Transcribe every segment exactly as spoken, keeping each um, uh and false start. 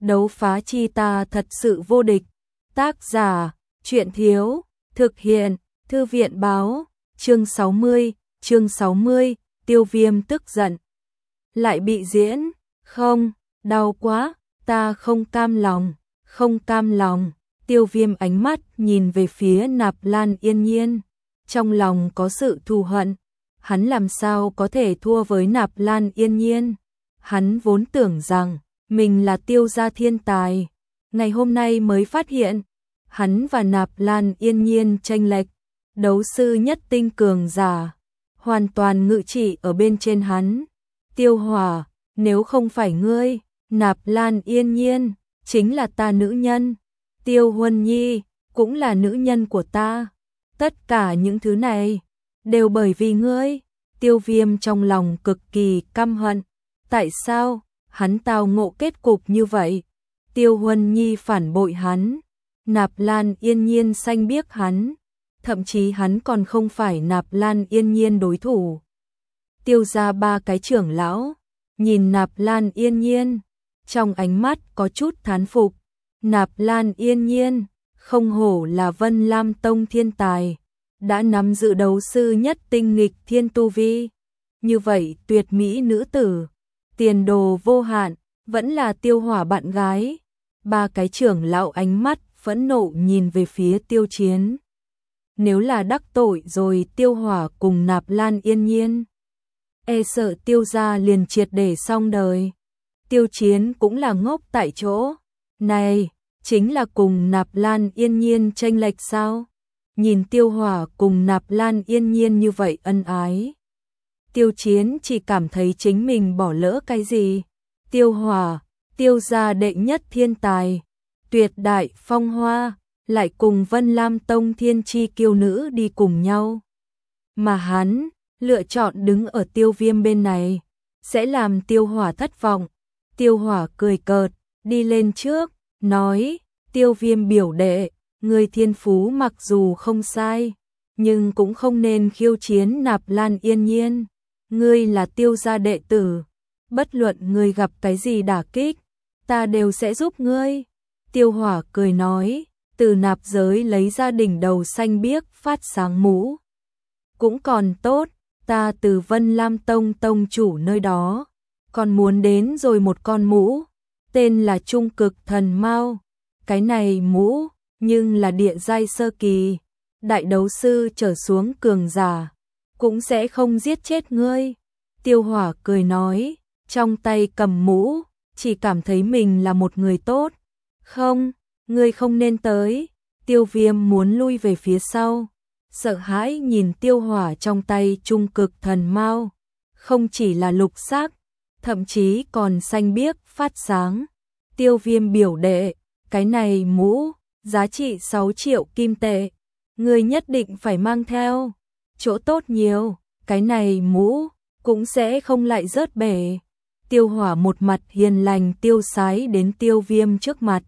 đấu phá chi ta thật sự vô địch. Tác giả, truyện thiếu, thực hiện, thư viện báo, chương sáu mươi, chương sáu mươi, Tiêu Viêm tức giận. Lại bị diễn, không, đau quá, ta không cam lòng, không cam lòng. Tiêu Viêm ánh mắt nhìn về phía Nạp Lan Yên Nhiên, trong lòng có sự thù hận, hắn làm sao có thể thua với Nạp Lan Yên Nhiên. Hắn vốn tưởng rằng mình là Tiêu gia thiên tài, ngày hôm nay mới phát hiện, hắn và Nạp Lan Yên Nhiên chênh lệch, đấu sư nhất tinh cường giả, hoàn toàn ngự trị ở bên trên hắn. Tiêu Hỏa, nếu không phải ngươi, Nạp Lan Yên Nhiên chính là ta nữ nhân, Tiêu Huân Nhi cũng là nữ nhân của ta. Tất cả những thứ này đều bởi vì ngươi. Tiêu Viêm trong lòng cực kỳ căm hận. Tại sao hắn tao ngộ kết cục như vậy? Tiêu Huân Nhi phản bội hắn, Nạp Lan Yên Nhiên xanh biếc hắn, thậm chí hắn còn không phải Nạp Lan Yên Nhiên đối thủ. Tiêu gia ba cái trưởng lão nhìn Nạp Lan Yên Nhiên, trong ánh mắt có chút thán phục. Nạp Lan Yên Nhiên không hổ là Vân Lam Tông thiên tài, đã nắm giữ đấu sư nhất tinh nghịch thiên tu vi. Như vậy tuyệt mỹ nữ tử, tiền đồ vô hạn, vẫn là Tiêu Hỏa bạn gái. Ba cái trưởng lão ánh mắt phẫn nộ nhìn về phía Tiêu Chiến. Nếu là đắc tội rồi Tiêu Hỏa cùng Nạp Lan Yên Nhiên, e sợ Tiêu gia liền triệt để xong đời. Tiêu Chiến cũng là ngốc tại chỗ. Này, chính là cùng Nạp Lan Yên Nhiên chênh lệch sao? Nhìn Tiêu Hỏa cùng Nạp Lan Yên Nhiên như vậy ân ái, Tiêu Chiến chỉ cảm thấy chính mình bỏ lỡ cái gì. Tiêu Hỏa, Tiêu gia đệ nhất thiên tài, tuyệt đại phong hoa, lại cùng Vân Lam Tông thiên chi kiêu nữ đi cùng nhau. Mà hắn lựa chọn đứng ở Tiêu Viêm bên này, sẽ làm Tiêu Hỏa thất vọng. Tiêu Hỏa cười cợt, đi lên trước, nói, Tiêu Viêm biểu đệ, người thiên phú mặc dù không sai, nhưng cũng không nên khiêu chiến Nạp Lan Yên Nhiên. Ngươi là Tiêu gia đệ tử, bất luận ngươi gặp cái gì đả kích, ta đều sẽ giúp ngươi. Tiêu Hỏa cười nói, từ nạp giới lấy ra đỉnh đầu xanh biếc phát sáng mũ. Cũng còn tốt, ta từ Vân Lam Tông tông chủ nơi đó, còn muốn đến rồi một con mũ, tên là Trung Cực Thần Mao. Cái này mũ, nhưng là địa giai sơ kỳ, đại đấu sư trở xuống cường giả, cũng sẽ không giết chết ngươi. Tiêu Hỏa cười nói, trong tay cầm mũ, chỉ cảm thấy mình là một người tốt. Không, ngươi không nên tới. Tiêu Viêm muốn lui về phía sau, sợ hãi nhìn Tiêu Hỏa trong tay Trung Cực Thần Mao, không chỉ là lục sắc, thậm chí còn xanh biếc phát sáng. Tiêu Viêm biểu đệ, cái này mũ, giá trị sáu triệu kim tệ, ngươi nhất định phải mang theo, chỗ tốt nhiều, cái này mũ cũng sẽ không lại rớt bể. Tiêu Hỏa một mặt hiền lành tiêu sái đến Tiêu Viêm trước mặt,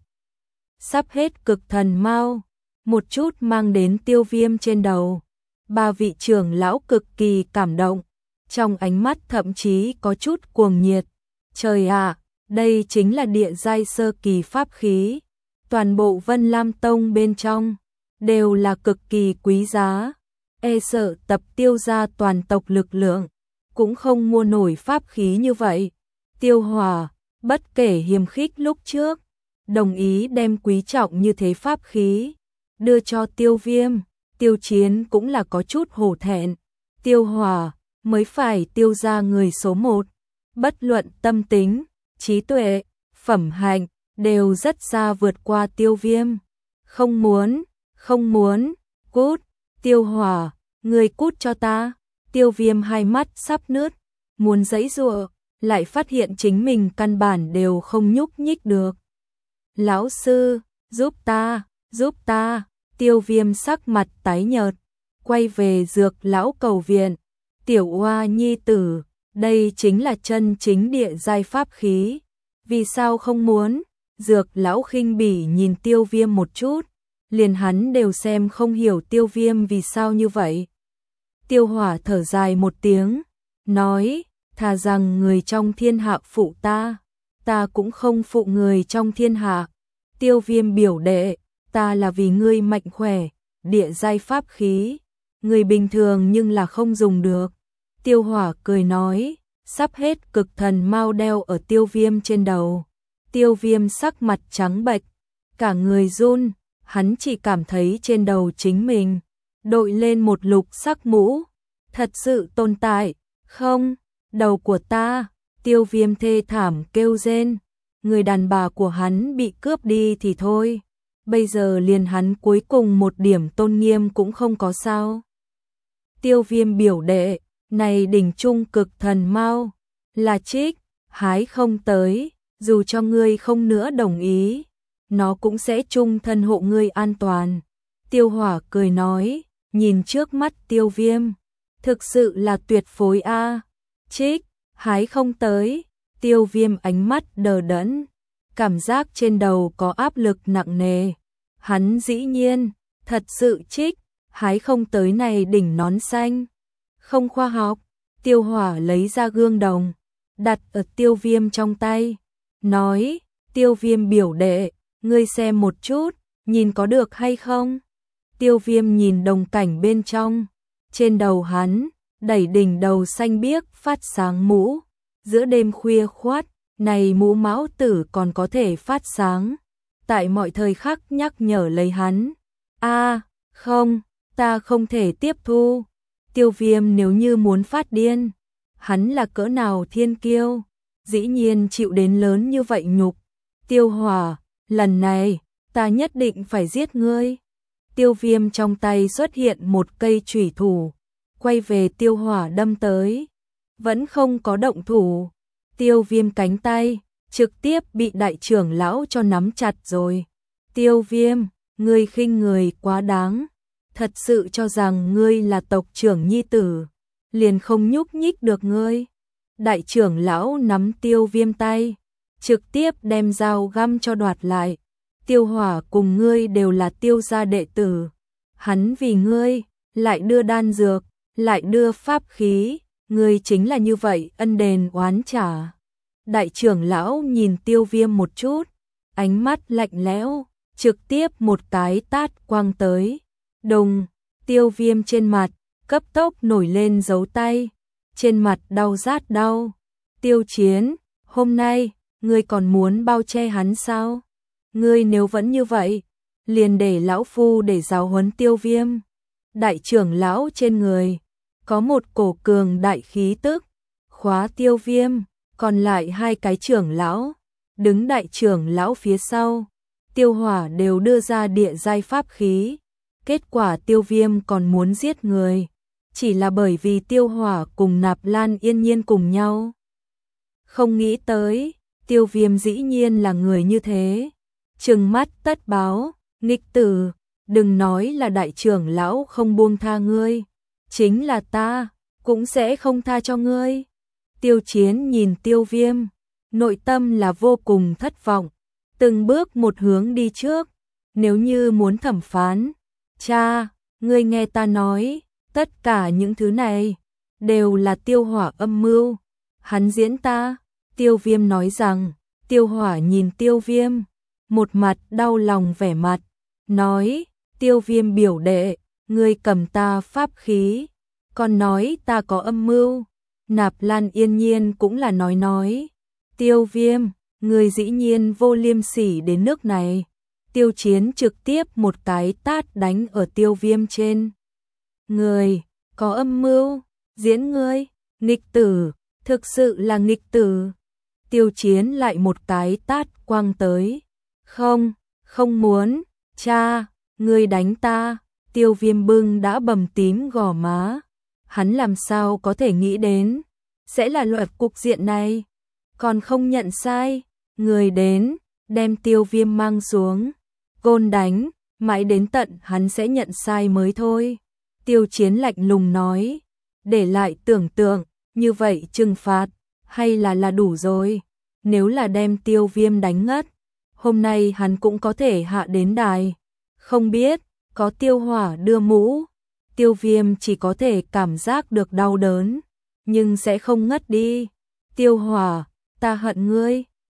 sắp hết cực thần mao, một chút mang đến Tiêu Viêm trên đầu. Ba vị trưởng lão cực kỳ cảm động, trong ánh mắt thậm chí có chút cuồng nhiệt. Trời ạ, đây chính là địa giai sơ kỳ pháp khí, toàn bộ Vân Lam Tông bên trong đều là cực kỳ quý giá, e sợ tập Tiêu gia toàn tộc lực lượng cũng không mua nổi pháp khí như vậy. Tiêu Hỏa, bất kể hiềm khích lúc trước, đồng ý đem quý trọng như thế pháp khí đưa cho Tiêu Viêm. Tiêu Chiến cũng là có chút hổ thẹn. Tiêu Hỏa mới phải Tiêu gia người số một, bất luận tâm tính, trí tuệ, phẩm hạnh đều rất xa vượt qua Tiêu Viêm. Không muốn, không muốn, cút. Tiêu Hỏa, người cút cho ta. Tiêu Viêm hai mắt sắp nứt, muốn giãy giụa, lại phát hiện chính mình căn bản đều không nhúc nhích được. Lão sư, giúp ta, giúp ta. Tiêu Viêm sắc mặt tái nhợt, quay về Dược lão cầu viện. Tiểu Oa nhi tử, đây chính là chân chính địa giai pháp khí, vì sao không muốn? Dược lão khinh bỉ nhìn Tiêu Viêm một chút, liền hắn đều xem không hiểu Tiêu Viêm vì sao như vậy. Tiêu Hỏa thở dài một tiếng, nói, thà rằng người trong thiên hạ phụ ta, ta cũng không phụ người trong thiên hạ. Tiêu Viêm biểu đệ, ta là vì ngươi mạnh khỏe, địa giai pháp khí, người bình thường nhưng là không dùng được. Tiêu Hỏa cười nói, sắp hết cực thần mao đeo ở Tiêu Viêm trên đầu. Tiêu Viêm sắc mặt trắng bệch, cả người run, hắn chỉ cảm thấy trên đầu chính mình đội lên một lục sắc mũ, thật sự tồn tại, không, đầu của ta. Tiêu Viêm thê thảm kêu rên, người đàn bà của hắn bị cướp đi thì thôi, bây giờ liền hắn cuối cùng một điểm tôn nghiêm cũng không có sao. Tiêu Viêm biểu đệ, này đỉnh trung cực thần mao, là trích, hái không tới, dù cho ngươi không nữa đồng ý, nó cũng sẽ chung thân hộ ngươi an toàn. Tiêu Hỏa cười nói, nhìn trước mắt Tiêu Viêm, thực sự là tuyệt phối a. Trích, hái không tới, Tiêu Viêm ánh mắt đờ đẫn, cảm giác trên đầu có áp lực nặng nề. Hắn dĩ nhiên, thật sự trích, hái không tới này đỉnh nón xanh. Không khoa học. Tiêu Hỏa lấy ra gương đồng, đặt ở Tiêu Viêm trong tay, nói, Tiêu Viêm biểu đệ, ngươi xem một chút, nhìn có được hay không? Tiêu Viêm nhìn đồng cảnh bên trong, trên đầu hắn, đẩy đỉnh đầu xanh biếc phát sáng mũ, giữa đêm khuya khoát, này mũ mão tử còn có thể phát sáng, tại mọi thời khắc nhắc nhở lấy hắn. A, không, ta không thể tiếp thu. Tiêu Viêm nếu như muốn phát điên, hắn là cỡ nào thiên kiêu, dĩ nhiên chịu đến lớn như vậy nhục. Tiêu Hỏa, lần này, ta nhất định phải giết ngươi. Tiêu Viêm trong tay xuất hiện một cây chủy thủ, quay về Tiêu Hỏa đâm tới, vẫn không có động thủ. Tiêu Viêm cánh tay, trực tiếp bị đại trưởng lão cho nắm chặt rồi. Tiêu Viêm, ngươi khinh người quá đáng. Thật sự cho rằng ngươi là tộc trưởng nhi tử, liền không nhúc nhích được ngươi. Đại trưởng lão nắm Tiêu Viêm tay, trực tiếp đem dao găm cho đoạt lại. Tiêu Hỏa cùng ngươi đều là Tiêu gia đệ tử, hắn vì ngươi, lại đưa đan dược, lại đưa pháp khí, ngươi chính là như vậy ân đền oán trả. Đại trưởng lão nhìn Tiêu Viêm một chút, ánh mắt lạnh lẽo, trực tiếp một cái tát quăng tới. Đùng, Tiêu Viêm trên mặt, cấp tốc nổi lên dấu tay, trên mặt đau rát đau. Tiêu Chiến, hôm nay, ngươi còn muốn bao che hắn sao? Ngươi nếu vẫn như vậy, liền để lão phu để giáo huấn Tiêu Viêm. Đại trưởng lão trên người, có một cổ cường đại khí tức, khóa Tiêu Viêm, còn lại hai cái trưởng lão, đứng đại trưởng lão phía sau. Tiêu Hỏa đều đưa ra địa giai pháp khí. Kết quả Tiêu Viêm còn muốn giết người, chỉ là bởi vì Tiêu Hỏa cùng Nạp Lan Yên Nhiên cùng nhau. Không nghĩ tới, Tiêu Viêm dĩ nhiên là người như thế. Trừng mắt tất báo, nghịch tử, đừng nói là đại trưởng lão không buông tha ngươi, chính là ta, cũng sẽ không tha cho ngươi. Tiêu Chiến nhìn Tiêu Viêm, nội tâm là vô cùng thất vọng, từng bước một hướng đi trước, nếu như muốn thẩm phán. Cha, ngươi nghe ta nói, tất cả những thứ này đều là Tiêu Hỏa âm mưu, hắn diễn ta. Tiêu Viêm nói rằng. Tiêu Hỏa nhìn Tiêu Viêm, một mặt đau lòng vẻ mặt, nói, Tiêu Viêm biểu đệ, ngươi cầm ta pháp khí, còn nói ta có âm mưu. Nạp Lan Yên Nhiên cũng là nói nói, Tiêu Viêm, ngươi dĩ nhiên vô liêm sỉ đến nước này. Tiêu Chiến trực tiếp một cái tát đánh ở Tiêu Viêm trên người, có âm mưu, diễn ngươi, nghịch tử, thực sự là nghịch tử. Tiêu Chiến lại một cái tát quăng tới, không, không muốn, cha, ngươi đánh ta. Tiêu Viêm bưng đã bầm tím gò má, hắn làm sao có thể nghĩ đến sẽ là loại cục diện này, còn không nhận sai, người đến, đem Tiêu Viêm mang xuống, côn đánh, mãi đến tận hắn sẽ nhận sai mới thôi. Tiêu Chiến lạnh lùng nói, để lại tưởng tượng, như vậy trừng phạt, hay là là đủ rồi, nếu là đem Tiêu Viêm đánh ngất, hôm nay hắn cũng có thể hạ đến đài, không biết, có Tiêu Hỏa đưa mũ, Tiêu Viêm chỉ có thể cảm giác được đau đớn, nhưng sẽ không ngất đi. Tiêu Hỏa, ta hận ngươi.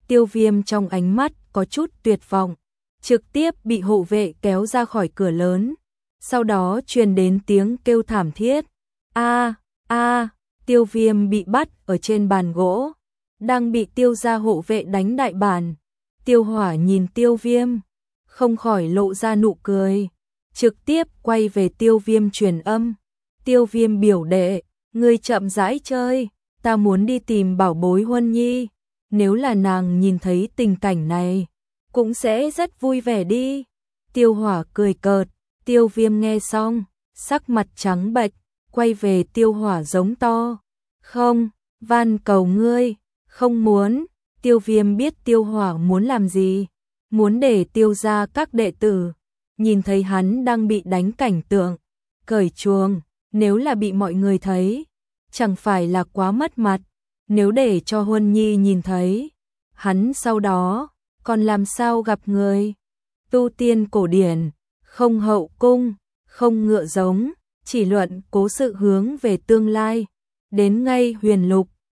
Tiêu Viêm trong ánh mắt có chút tuyệt vọng, trực tiếp bị hộ vệ kéo ra khỏi cửa lớn. Sau đó truyền đến tiếng kêu thảm thiết. A, a, Tiêu Viêm bị bắt ở trên bàn gỗ, đang bị Tiêu gia hộ vệ đánh đại bản. Tiêu Hỏa nhìn Tiêu Viêm, không khỏi lộ ra nụ cười, trực tiếp quay về Tiêu Viêm truyền âm. Tiêu Viêm biểu đệ, ngươi chậm rãi chơi, ta muốn đi tìm bảo bối Huân Nhi. Nếu là nàng nhìn thấy tình cảnh này, cũng sẽ rất vui vẻ đi. Tiêu Hỏa cười cợt. Tiêu Viêm nghe xong, sắc mặt trắng bệch, quay về Tiêu Hỏa giống to. Không, van cầu ngươi, không muốn. Tiêu Viêm biết Tiêu Hỏa muốn làm gì, muốn để Tiêu gia các đệ tử nhìn thấy hắn đang bị đánh cảnh tượng cởi chuồng, nếu là bị mọi người thấy, chẳng phải là quá mất mặt. Nếu để cho Huân Nhi nhìn thấy, hắn sau đó còn làm sao gặp người. Tu tiên cổ điển, không hậu cung, không ngựa giống, chỉ luận cố sự hướng về tương lai. Đến ngay huyền lục,